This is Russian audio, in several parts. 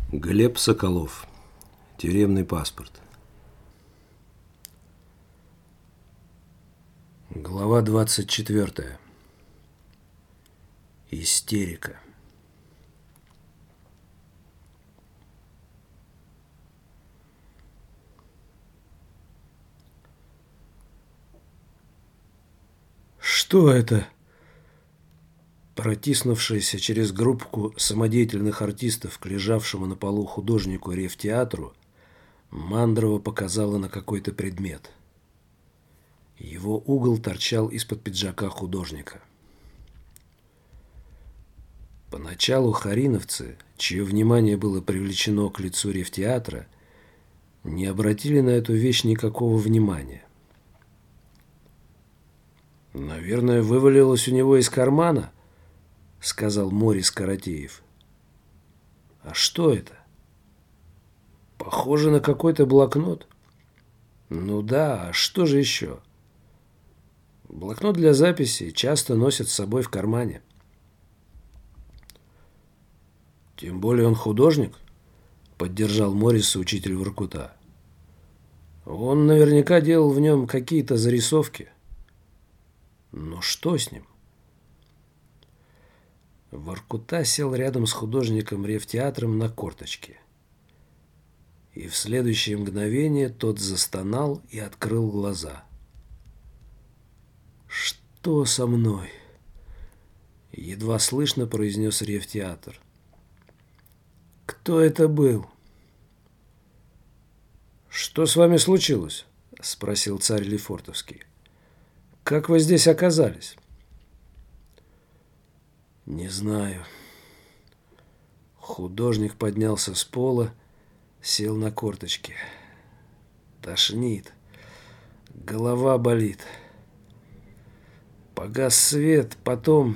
Глеб Соколов. Тюремный паспорт. Глава 24. Истерика. Что это? Протиснувшаяся через группку самодеятельных артистов к лежавшему на полу художнику Ревтеатру, Мандрова показала на какой-то предмет. Его угол торчал из-под пиджака художника. Поначалу хариновцы, чье внимание было привлечено к лицу Ревтеатра, не обратили на эту вещь никакого внимания. «Наверное, вывалилось у него из кармана», — сказал Морис Каратеев. «А что это? Похоже на какой-то блокнот». «Ну да, а что же еще?» «Блокнот для записи часто носят с собой в кармане». «Тем более он художник», — поддержал Морриса учитель Воркута. «Он наверняка делал в нем какие-то зарисовки». «Но что с ним?» Воркута сел рядом с художником Ревтеатром на корточке. И в следующее мгновение тот застонал и открыл глаза. «Что со мной?» — едва слышно произнес Ревтеатр. «Кто это был?» «Что с вами случилось?» — спросил царь Лефортовский. «Как вы здесь оказались?» «Не знаю». Художник поднялся с пола, сел на корточки. Тошнит. Голова болит. Погас свет, потом...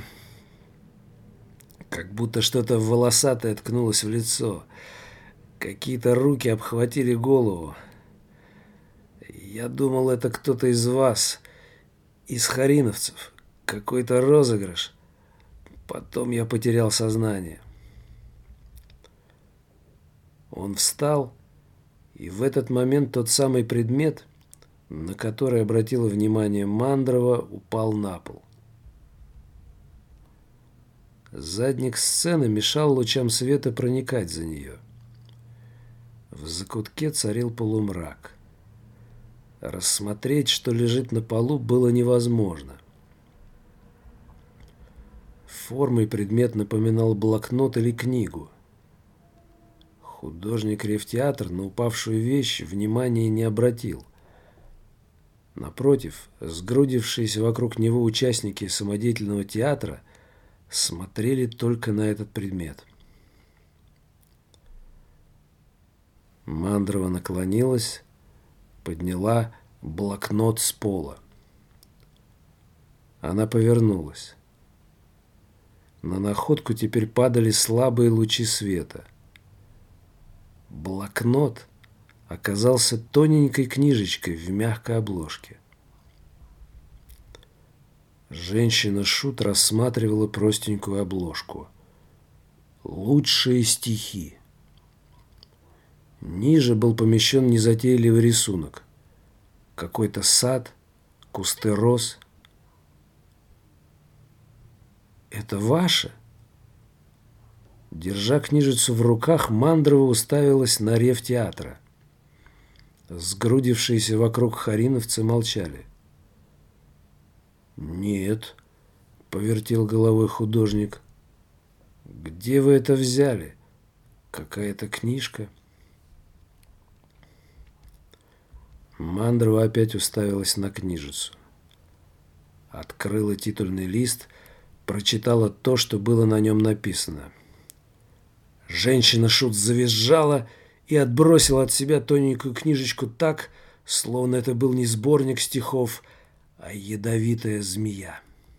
Как будто что-то волосатое ткнулось в лицо. Какие-то руки обхватили голову. Я думал, это кто-то из вас, из хариновцев. Какой-то розыгрыш. Потом я потерял сознание. Он встал, и в этот момент тот самый предмет, на который обратила внимание Мандрова, упал на пол. Задник сцены мешал лучам света проникать за нее. В закутке царил полумрак. Рассмотреть, что лежит на полу, было невозможно. Формой предмет напоминал блокнот или книгу. Художник Ревтеатр на упавшую вещь внимания не обратил. Напротив, сгрудившиеся вокруг него участники самодеятельного театра смотрели только на этот предмет. Мандрова наклонилась, подняла блокнот с пола. Она повернулась. На находку теперь падали слабые лучи света. Блокнот оказался тоненькой книжечкой в мягкой обложке. Женщина-шут рассматривала простенькую обложку. «Лучшие стихи». Ниже был помещен незатейливый рисунок. Какой-то сад, кусты роз. «Это ваше?» Держа книжицу в руках, Мандрова уставилась на Ревтеатра. Сгрудившиеся вокруг хариновцы молчали. «Нет», — повертел головой художник. «Где вы это взяли? Какая-то книжка». Мандрова опять уставилась на книжицу. Открыла титульный лист, прочитала то, что было на нем написано. Женщина-шут завизжала и отбросила от себя тоненькую книжечку так, словно это был не сборник стихов, а ядовитая змея.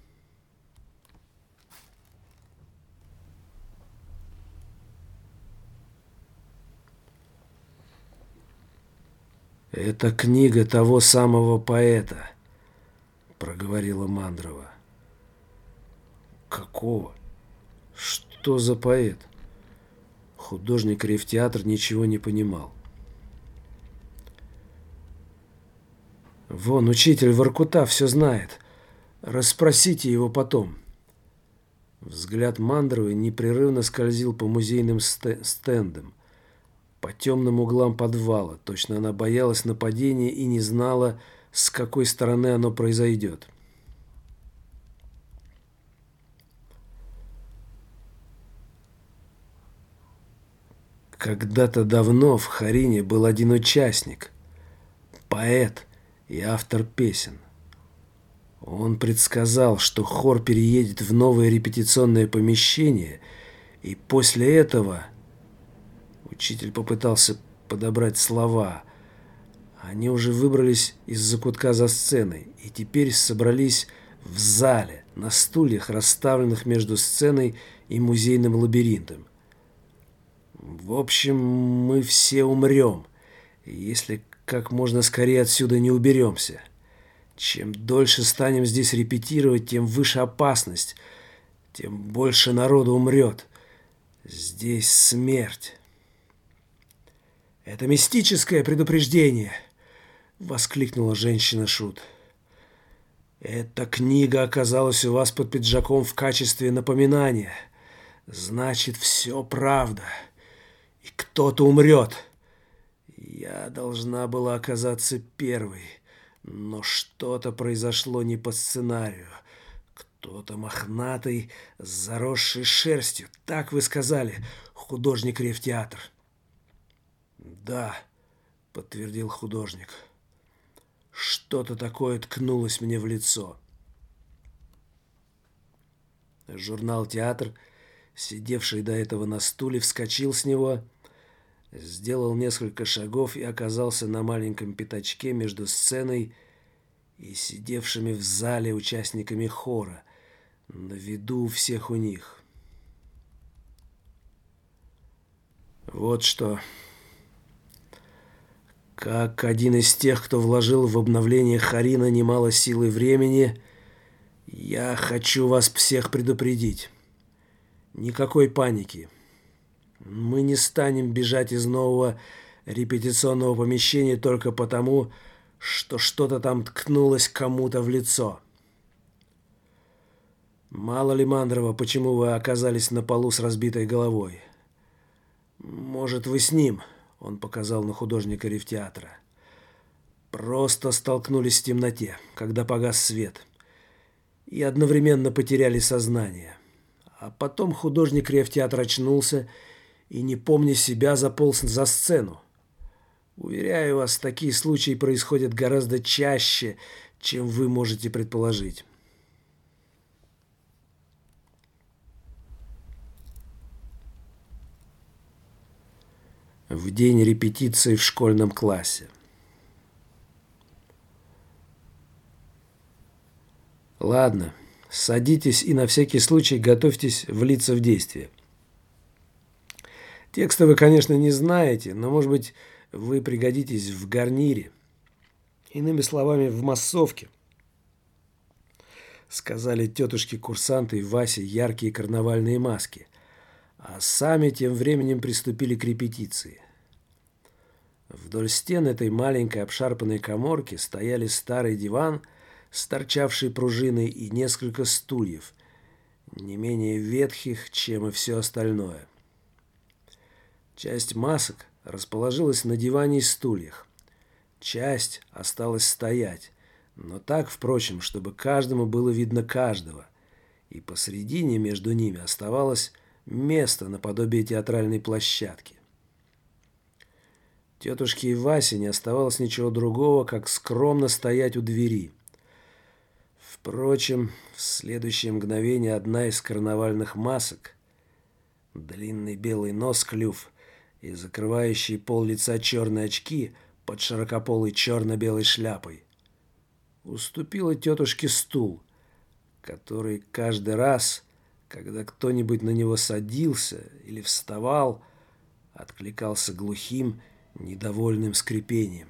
«Это книга того самого поэта», — проговорила Мандрова. «Какого? Что за поэт?» Художник Рефтеатр ничего не понимал. «Вон, учитель Воркута все знает. Расспросите его потом». Взгляд Мандровой непрерывно скользил по музейным стендам, по темным углам подвала. Точно она боялась нападения и не знала, с какой стороны оно произойдет. Когда-то давно в Харине был один участник, поэт и автор песен. Он предсказал, что хор переедет в новое репетиционное помещение, и после этого... Учитель попытался подобрать слова. Они уже выбрались из закутка за сценой и теперь собрались в зале, на стульях, расставленных между сценой и музейным лабиринтом. В общем, мы все умрем, если как можно скорее отсюда не уберемся. Чем дольше станем здесь репетировать, тем выше опасность, тем больше народу умрет. Здесь смерть. «Это мистическое предупреждение!» — воскликнула женщина-шут. «Эта книга оказалась у вас под пиджаком в качестве напоминания. Значит, все правда. И кто-то умрет. Я должна была оказаться первой, но что-то произошло не по сценарию. Кто-то мохнатый, с заросшей шерстью. Так вы сказали, художник Рефтеатр». «Да», — подтвердил художник. «Что-то такое ткнулось мне в лицо». Журнал «Театр», сидевший до этого на стуле, вскочил с него, сделал несколько шагов и оказался на маленьком пятачке между сценой и сидевшими в зале участниками хора, на виду у всех у них. «Вот что. Как один из тех, кто вложил в обновление Харина немало сил и времени, я хочу вас всех предупредить. Никакой паники. Мы не станем бежать из нового репетиционного помещения только потому, что что-то там ткнулось кому-то в лицо. Мало ли, Мандрова, почему вы оказались на полу с разбитой головой? Может, вы с ним?» Он показал на художника Рефтеатра. «Просто столкнулись в темноте, когда погас свет, и одновременно потеряли сознание. А потом художник Рефтеатра очнулся и, не помня себя, заполз за сцену. Уверяю вас, такие случаи происходят гораздо чаще, чем вы можете предположить». В день репетиции в школьном классе. Ладно, садитесь и на всякий случай готовьтесь влиться в действие. Текста вы, конечно, не знаете, но, может быть, вы пригодитесь в гарнире. Иными словами, в массовке. Сказали тетушки-курсанты Васе яркие карнавальные маски, а сами тем временем приступили к репетиции. Вдоль стен этой маленькой обшарпанной каморки стояли старый диван с торчавшей пружиной и несколько стульев, не менее ветхих, чем и все остальное. Часть масок расположилась на диване и стульях. Часть осталась стоять, но так, впрочем, чтобы каждому было видно каждого, и посредине между ними оставалось место наподобие театральной площадки. Тетушке и Васе не оставалось ничего другого, как скромно стоять у двери. Впрочем, в следующее мгновение одна из карнавальных масок, длинный белый нос, клюв и закрывающие пол лица черные очки под широкополой черно-белой шляпой, уступила тетушке стул, который каждый раз, когда кто-нибудь на него садился или вставал, откликался глухим, недовольным скрипением.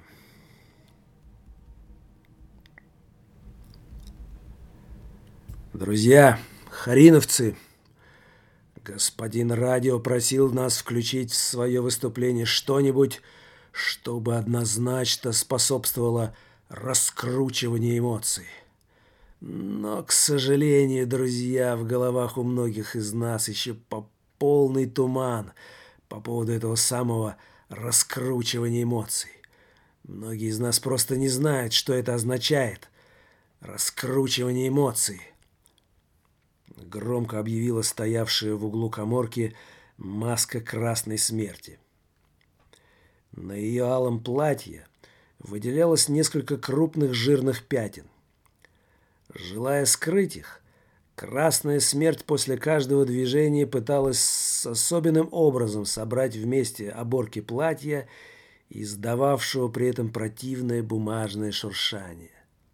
«Друзья, хариновцы», — Господин радио просил нас включить в свое выступление что-нибудь, чтобы однозначно способствовало раскручиванию эмоций. Но, к сожалению, друзья, в головах у многих из нас еще полный туман по поводу этого самого раскручивания эмоций. Многие из нас просто не знают, что это означает. Раскручивание эмоций. Громко объявила стоявшая в углу каморки маска красной смерти. На ее алом платье выделялось несколько крупных жирных пятен. Желая скрыть их, красная смерть после каждого движения пыталась с особенным образом собрать вместе оборки платья, издававшего при этом противное бумажное шуршание.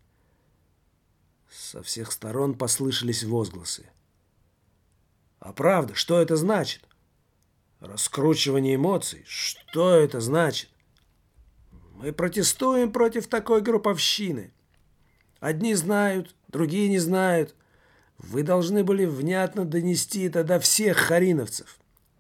Со всех сторон послышались возгласы. «А правда, что это значит? Раскручивание эмоций? Что это значит? Мы протестуем против такой групповщины. Одни знают, другие не знают. Вы должны были внятно донести это до всех хариновцев».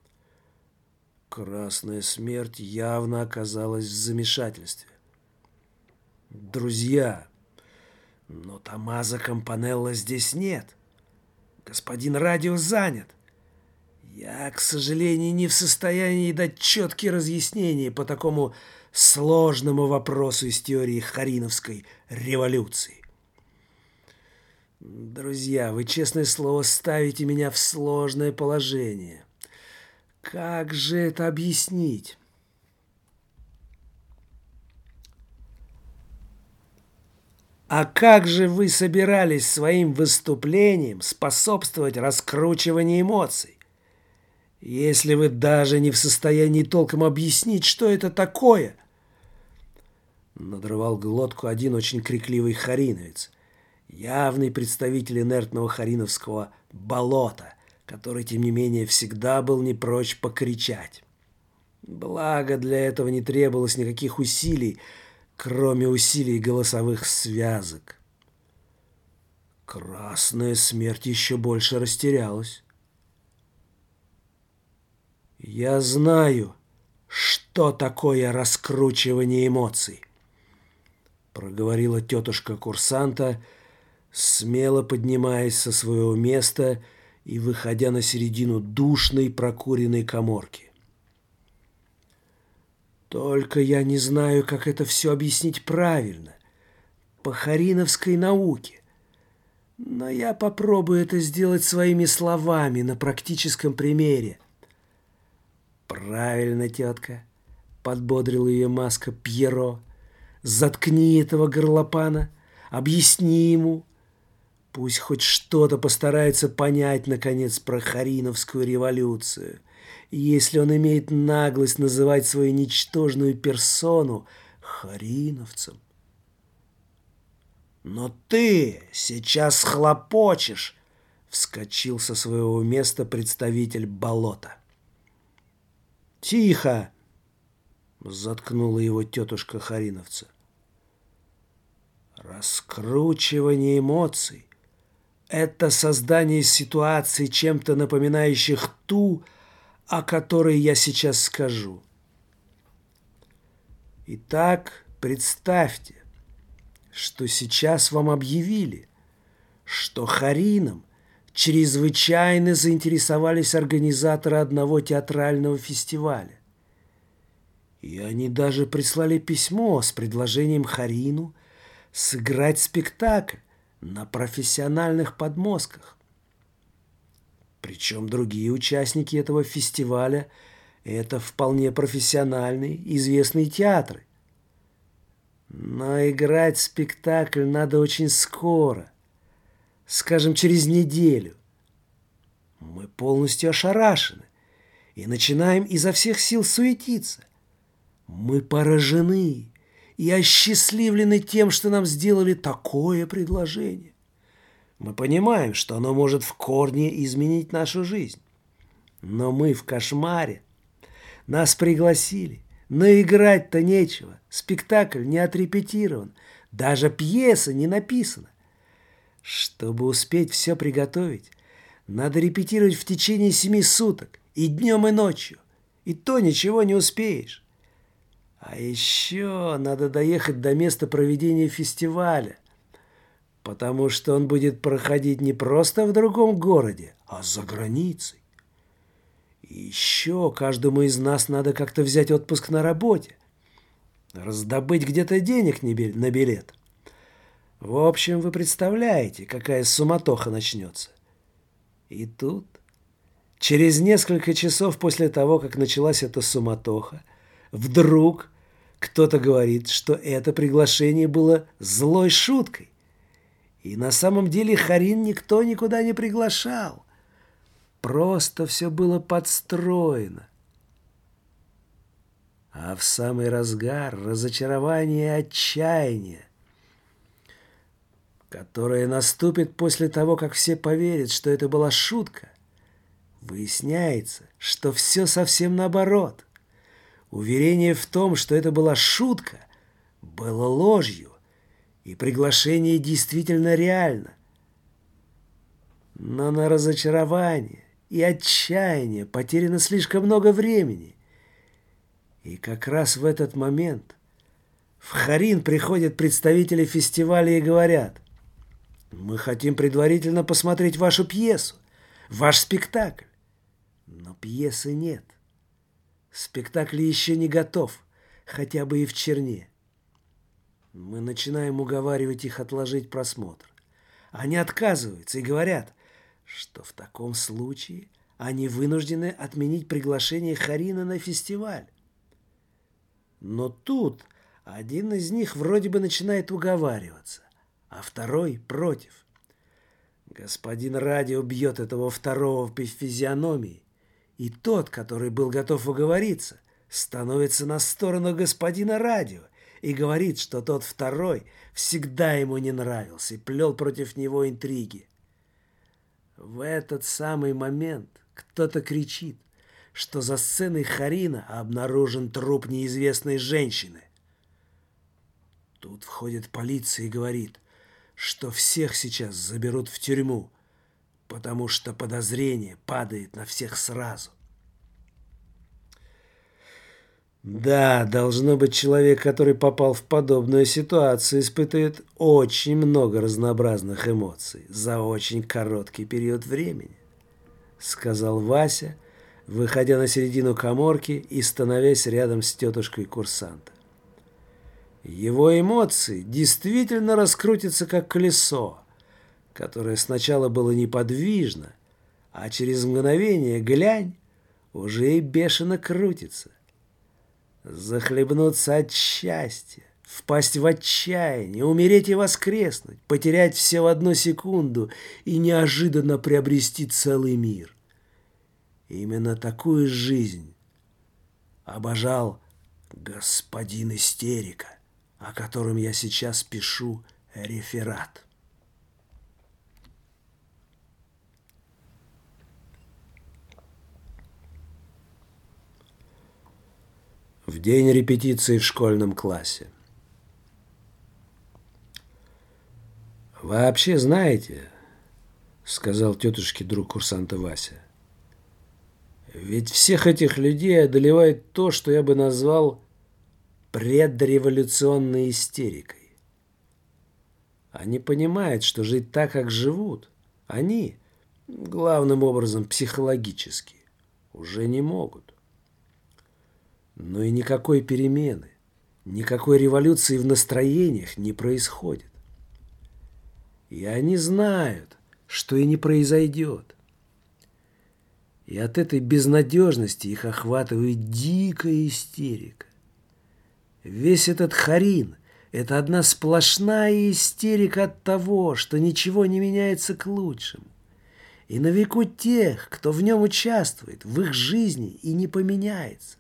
Красная смерть явно оказалась в замешательстве. «Друзья, но Томмазо Кампанелло здесь нет. Господин радио занят. Я, к сожалению, не в состоянии дать четкие разъяснения по такому сложному вопросу из теории хариновской революции. Друзья, вы, честное слово, ставите меня в сложное положение. Как же это объяснить?» «А как же вы собирались своим выступлением способствовать раскручиванию эмоций, если вы даже не в состоянии толком объяснить, что это такое?» Надрывал глотку один очень крикливый хариновец, явный представитель инертного хариновского болота, который, тем не менее, всегда был не прочь покричать. Благо, для этого не требовалось никаких усилий, кроме усилий голосовых связок. Красная смерть еще больше растерялась. «Я знаю, что такое раскручивание эмоций», — проговорила тетушка курсанта, смело поднимаясь со своего места и выходя на середину душной прокуренной каморки. «Только я не знаю, как это все объяснить правильно, по хариновской науке. Но я попробую это сделать своими словами на практическом примере». «Правильно, тетка», — подбодрил ее маска Пьеро. «Заткни этого горлопана, объясни ему. Пусть хоть что-то постарается понять, наконец, про хариновскую революцию. Если он имеет наглость называть свою ничтожную персону хариновцем». «Но ты сейчас хлопочешь», — вскочил со своего места представитель болота. «Тихо!» — заткнула его тетушка хариновца. «Раскручивание эмоций — это создание ситуаций, чем-то напоминающих ту, о которой я сейчас скажу. Итак, представьте, что сейчас вам объявили, что харином чрезвычайно заинтересовались организаторы одного театрального фестиваля. И они даже прислали письмо с предложением Харину сыграть спектакль на профессиональных подмостках. Причем другие участники этого фестиваля – это вполне профессиональные, известные театры. Но играть спектакль надо очень скоро, скажем, через неделю. Мы полностью ошарашены и начинаем изо всех сил суетиться. Мы поражены и осчастливлены тем, что нам сделали такое предложение. Мы понимаем, что оно может в корне изменить нашу жизнь. Но мы в кошмаре. Нас пригласили, но играть-то нечего. Спектакль не отрепетирован, даже пьеса не написана. Чтобы успеть все приготовить, Надо репетировать в течение 7 суток, и днем, и ночью. И то ничего не успеешь. А еще надо доехать до места проведения фестиваля, потому что он будет проходить не просто в другом городе, а за границей. И еще каждому из нас надо как-то взять отпуск на работе, раздобыть где-то денег на билет. В общем, вы представляете, какая суматоха начнется. И тут, через несколько часов после того, как началась эта суматоха, вдруг кто-то говорит, что это приглашение было злой шуткой. И на самом деле Харин никто никуда не приглашал. Просто все было подстроено. А в самый разгар разочарования и отчаяния, которое наступит после того, как все поверят, что это была шутка, выясняется, что все совсем наоборот. Уверение в том, что это была шутка, было ложью, и приглашение действительно реально. Но на разочарование и отчаяние потеряно слишком много времени. И как раз в этот момент в Харин приходят представители фестиваля и говорят: «Мы хотим предварительно посмотреть вашу пьесу, ваш спектакль». Но пьесы нет. Спектакль еще не готов, хотя бы и в черне. Мы начинаем уговаривать их отложить просмотр. Они отказываются и говорят, что в таком случае они вынуждены отменить приглашение Харина на фестиваль. Но тут один из них вроде бы начинает уговариваться, а второй против. Господин радио бьет этого второго по физиономии, и тот, который был готов уговориться, становится на сторону господина радио и говорит, что тот второй всегда ему не нравился и плел против него интриги. В этот самый момент кто-то кричит, что за сценой Харина обнаружен труп неизвестной женщины. Тут входит полиция и говорит, что всех сейчас заберут в тюрьму, потому что подозрение падает на всех сразу. Да, должно быть, человек, который попал в подобную ситуацию, испытывает очень много разнообразных эмоций за очень короткий период времени, сказал Вася, выходя на середину каморки и становясь рядом с тетушкой курсанта. Его эмоции действительно раскрутятся, как колесо, которое сначала было неподвижно, а через мгновение, глянь, уже и бешено крутится. Захлебнуться от счастья, впасть в отчаяние, умереть и воскреснуть, потерять все в одну секунду и неожиданно приобрести целый мир. Именно такую жизнь обожал господин Истерика, о котором я сейчас пишу реферат. В день репетиции в школьном классе. «Вообще, знаете, — сказал тетушке друг курсанта Вася, — ведь всех этих людей одолевает то, что я бы назвал предреволюционной истерикой. Они понимают, что жить так, как живут, они, главным образом психологически, уже не могут. Но и никакой перемены, никакой революции в настроениях не происходит. И они знают, что и не произойдет. И от этой безнадежности их охватывает дикая истерика. Весь этот Харин – это одна сплошная истерика от того, что ничего не меняется к лучшему. И на веку тех, кто в нем участвует, в их жизни и не поменяется.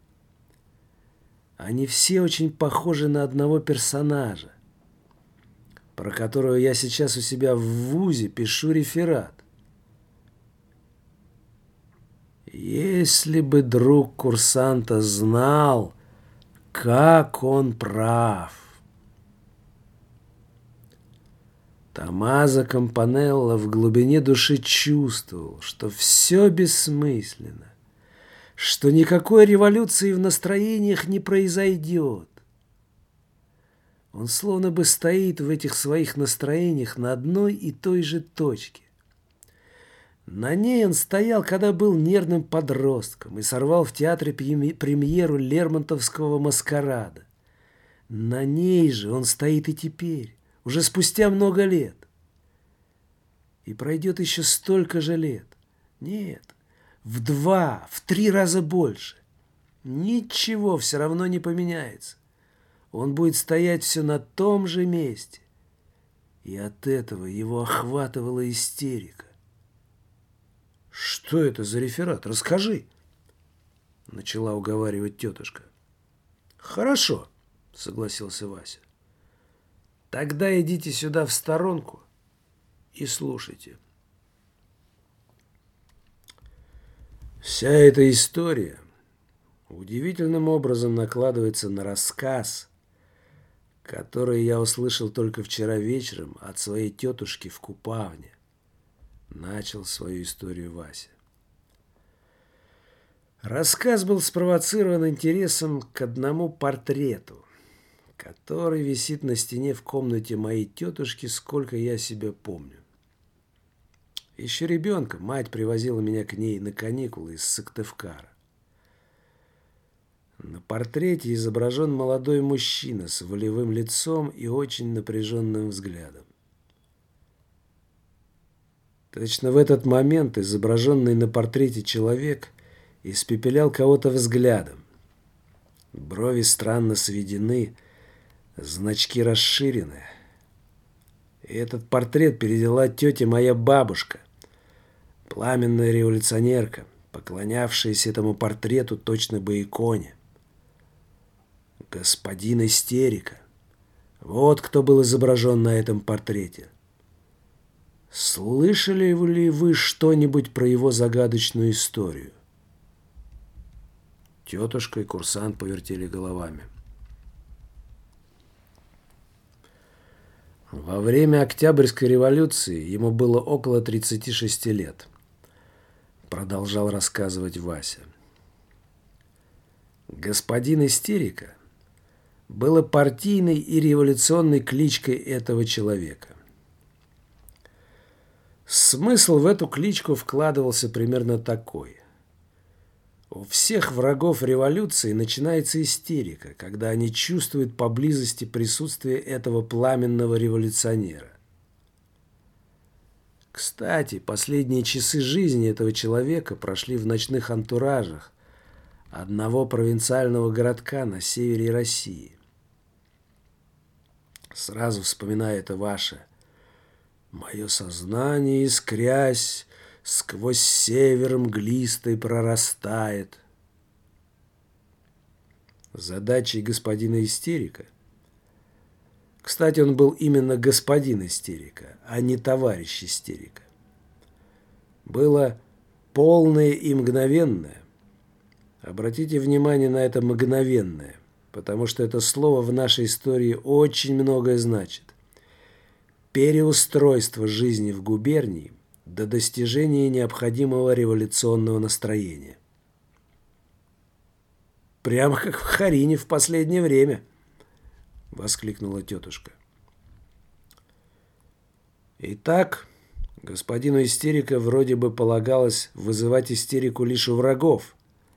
Они все очень похожи на одного персонажа, про которого я сейчас у себя в вузе пишу реферат. Если бы друг курсанта знал, как он прав. Томмазо Кампанелло в глубине души чувствовал, что все бессмысленно, что никакой революции в настроениях не произойдет. Он словно бы стоит в этих своих настроениях на одной и той же точке. На ней он стоял, когда был нервным подростком и сорвал в театре премьеру Лермонтовского «Маскарада». На ней же он стоит и теперь, уже спустя много лет. И пройдет еще столько же лет. Нет, в 2, в 3 раза больше. Ничего все равно не поменяется. Он будет стоять все на том же месте. И от этого его охватывала истерика. «Что это за реферат? Расскажи!» Начала уговаривать тетушка. «Хорошо», — согласился Вася. «Тогда идите сюда в сторонку и слушайте». Вся эта история удивительным образом накладывается на рассказ, который я услышал только вчера вечером от своей тетушки в Купавне. Начал свою историю Вася. Рассказ был спровоцирован интересом к одному портрету, который висит на стене в комнате моей тетушки, сколько я себя помню. Еще ребенком мать привозила меня к ней на каникулы из Сыктывкара. На портрете изображен молодой мужчина с волевым лицом и очень напряженным взглядом. Точно в этот момент изображенный на портрете человек испепелял кого-то взглядом. Брови странно сведены, значки расширены. И этот портрет передала тете моя бабушка, пламенная революционерка, поклонявшаяся этому портрету точно бы иконе. Господин Истерика. Вот кто был изображен на этом портрете. Слышали ли вы что-нибудь про его загадочную историю? Тетушка и курсант повертели головами. Во время Октябрьской революции ему было около 36 лет, продолжал рассказывать Вася. Господин Истерика было партийной и революционной кличкой этого человека. Смысл в эту кличку вкладывался примерно такой. У всех врагов революции начинается истерика, когда они чувствуют поблизости присутствие этого пламенного революционера. Кстати, последние часы жизни этого человека прошли в ночных антуражах одного провинциального городка на севере России. Сразу вспоминаю это ваше. Мое сознание, искрясь, сквозь север мглистой прорастает. Задачей господина Истерика, кстати, он был именно господин Истерика, а не товарищ Истерика, было полное и мгновенное. Обратите внимание на это мгновенное, потому что это слово в нашей истории очень многое значит. Переустройство жизни в губернии до достижения необходимого революционного настроения. «Прямо как в Харине в последнее время!» — воскликнула тетушка. Итак, господину Истерика вроде бы полагалось вызывать истерику лишь у врагов.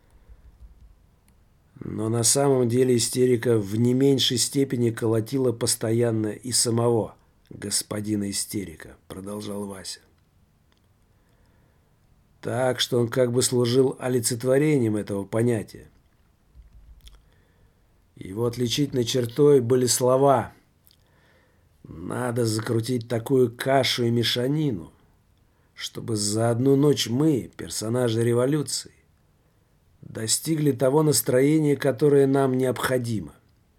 Но на самом деле истерика в не меньшей степени колотила постоянно и самого господина Истерика, продолжал Вася. Так что он как бы служил олицетворением этого понятия. Его отличительной чертой были слова «Надо закрутить такую кашу и мешанину, чтобы за одну ночь мы, персонажи революции, достигли того настроения, которое нам необходимо».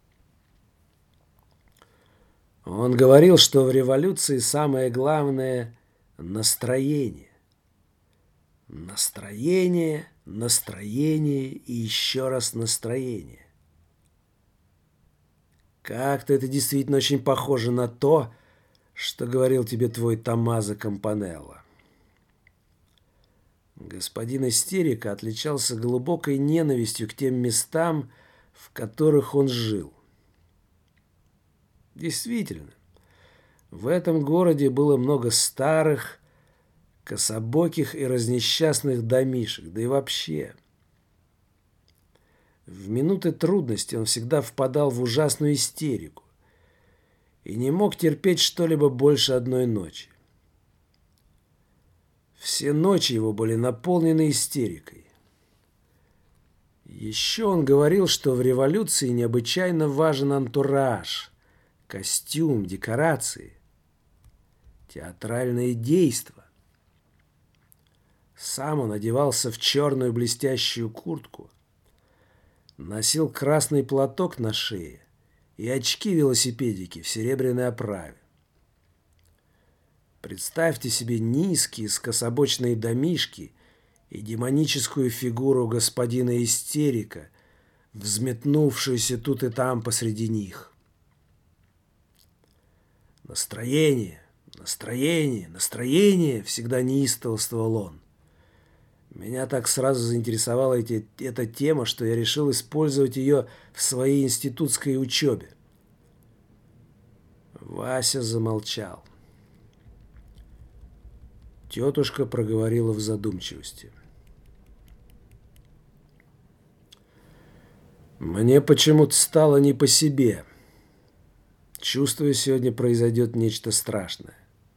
Он говорил, что в революции самое главное – настроение. Настроение, настроение и еще раз настроение. Как-то это действительно очень похоже на то, что говорил тебе твой Томмазо Кампанелло. Господин Истерика отличался глубокой ненавистью к тем местам, в которых он жил. Действительно, в этом городе было много старых, кособоких и разнесчастных домишек, да и вообще. В минуты трудности он всегда впадал в ужасную истерику и не мог терпеть что-либо больше одной ночи. Все ночи его были наполнены истерикой. Еще он говорил, что в революции необычайно важен антураж, костюм, декорации, театральные действа. Сам он одевался в черную блестящую куртку, носил красный платок на шее и очки-велосипедики в серебряной оправе. Представьте себе низкие скособочные домишки и демоническую фигуру господина Истерика, взметнувшуюся тут и там посреди них. «Настроение, настроение, настроение!» — всегда неистовствовал он. Меня так сразу заинтересовала эта тема, что я решил использовать ее в своей институтской учебе. Вася замолчал. Тетушка проговорила в задумчивости. Мне почему-то стало не по себе. Чувствую, сегодня произойдет нечто страшное.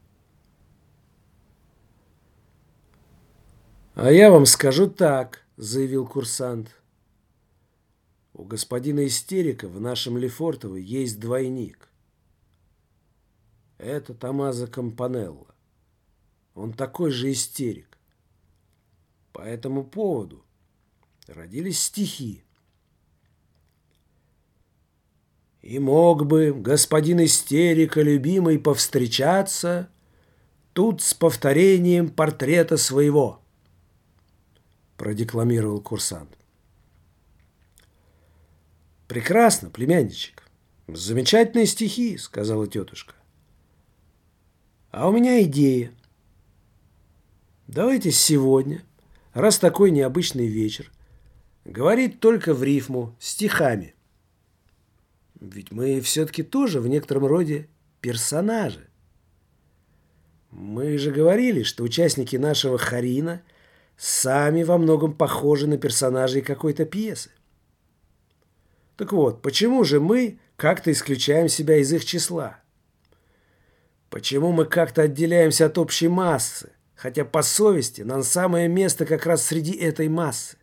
«А я вам скажу так», — заявил курсант. «У господина Истерика в нашем Лефортово есть двойник. Это Томмазо Кампанелло. Он такой же истерик. По этому поводу родились стихи. И мог бы господин Истерика, любимый, повстречаться тут с повторением портрета своего», — продекламировал курсант. «Прекрасно, племянничек. Замечательные стихи», — сказала тетушка. «А у меня идея. Давайте сегодня, раз такой необычный вечер, говорить только в рифму, стихами. Ведь мы все-таки тоже в некотором роде персонажи. Мы же говорили, что участники нашего хорина сами во многом похожи на персонажей какой-то пьесы. Так вот, почему же мы как-то исключаем себя из их числа? Почему мы как-то отделяемся от общей массы, хотя по совести нам самое место как раз среди этой массы?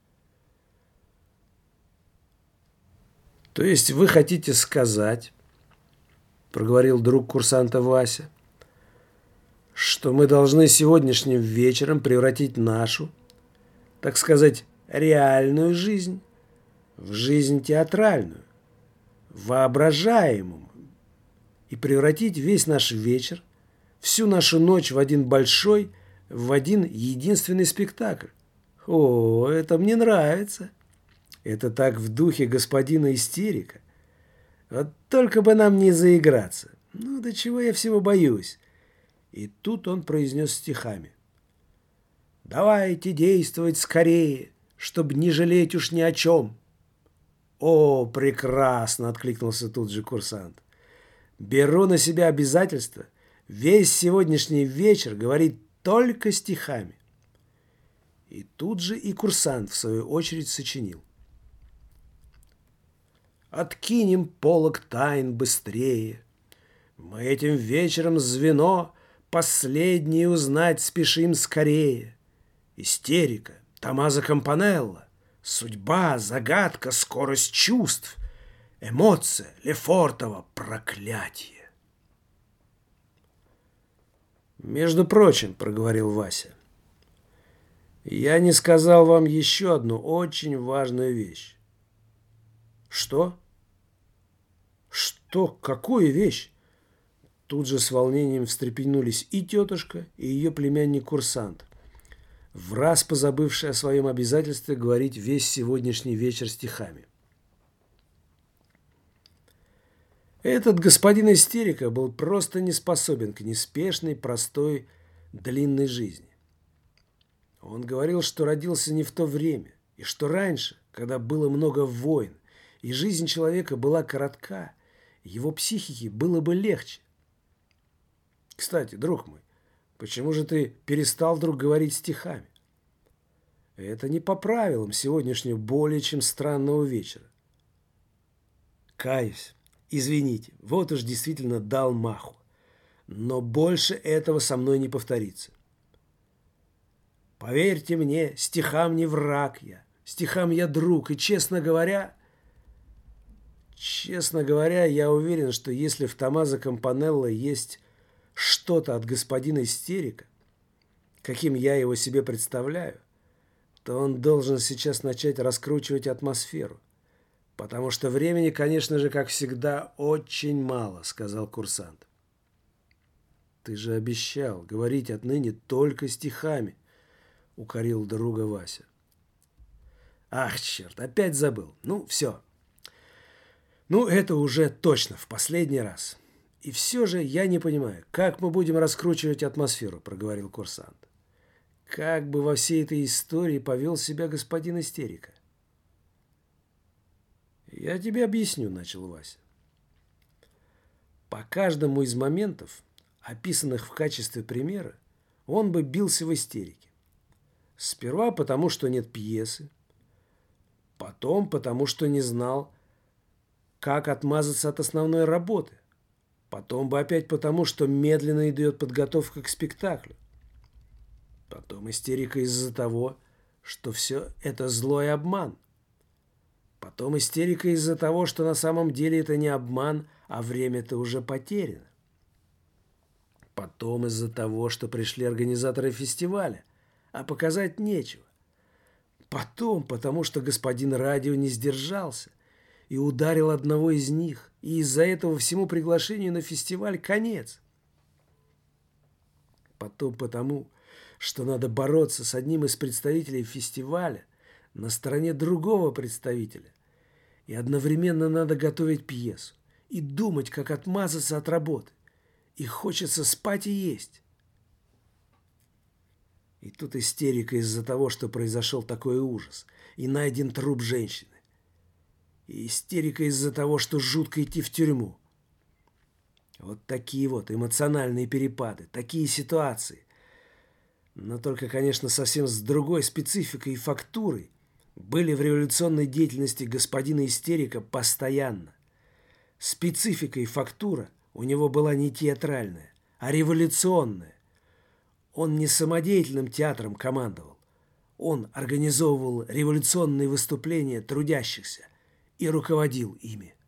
То есть вы хотите сказать, проговорил друг курсанта Вася, что мы должны сегодняшним вечером превратить нашу, так сказать, реальную жизнь в жизнь театральную, воображаемую, и превратить весь наш вечер, всю нашу ночь в один большой, в один единственный спектакль. О, это мне нравится. Это так в духе господина Истерика. Вот только бы нам не заиграться. Ну, до чего я всего боюсь. И тут он произнес стихами. «Давайте действовать скорее, чтобы не жалеть уж ни о чем». «О, прекрасно!» — откликнулся тут же курсант. «Беру на себя обязательство весь сегодняшний вечер говорить только стихами». И тут же и курсант, в свою очередь, сочинил. Откинем полог тайн быстрее. Мы этим вечером звено последнее узнать спешим скорее. Истерика, Томмазо Кампанелло, судьба, загадка, скорость чувств, эмоция, Лефортово, проклятие. «Между прочим, — проговорил Вася, — я не сказал вам еще одну очень важную вещь». «Что? Что? Какую вещь?» Тут же с волнением встрепенулись и тетушка, и ее племянник-курсант, враз позабывший о своем обязательстве говорить весь сегодняшний вечер стихами. Этот господин истерика был просто не способен к неспешной, простой, длинной жизни. Он говорил, что родился не в то время, и что раньше, когда было много войн, и жизнь человека была коротка, его психике было бы легче. Кстати, друг мой, почему же ты перестал вдруг говорить стихами? Это не по правилам сегодняшнего более чем странного вечера. Каюсь, извините, вот уж действительно дал маху. Но больше этого со мной не повторится. Поверьте мне, стихам не враг я, стихам я друг, и, честно говоря, я уверен, что если в Томмазо Кампанелло есть что-то от господина истерика, каким я его себе представляю, то он должен сейчас начать раскручивать атмосферу. Потому что времени, конечно же, как всегда, очень мало, сказал курсант. Ты же обещал говорить отныне только стихами, укорил друга Вася. Ах, черт, опять забыл. Ну, все. Ну, это уже точно в последний раз. И все же я не понимаю, как мы будем раскручивать атмосферу, проговорил курсант. Как бы во всей этой истории повел себя господин истерика? Я тебе объясню, начал Вася. По каждому из моментов, описанных в качестве примера, он бы бился в истерике. Сперва потому, что нет пьесы, потом потому, что не знал, как отмазаться от основной работы, потом бы опять потому, что медленно идет подготовка к спектаклю, потом истерика из-за того, что все это злой обман, потом истерика из-за того, что на самом деле это не обман, а время-то уже потеряно. Потом из-за того, что пришли организаторы фестиваля, а показать нечего. Потом, потому что господин радио не сдержался и ударил одного из них, и из-за этого всему приглашению на фестиваль конец. Потом потому, что надо бороться с одним из представителей фестиваля на стороне другого представителя, и одновременно надо готовить пьесу и думать, как отмазаться от работы. И хочется спать и есть. И тут истерика из-за того, что произошел такой ужас, и найден труп женщины. И истерика из-за того, что жутко идти в тюрьму. Вот такие вот эмоциональные перепады, такие ситуации. Но только, конечно, совсем с другой спецификой и фактурой были в революционной деятельности господина истерика постоянно. Специфика и фактура у него была не театральная, а революционная. Он не самодеятельным театром командовал. Он организовывал революционные выступления трудящихся и руководил ими.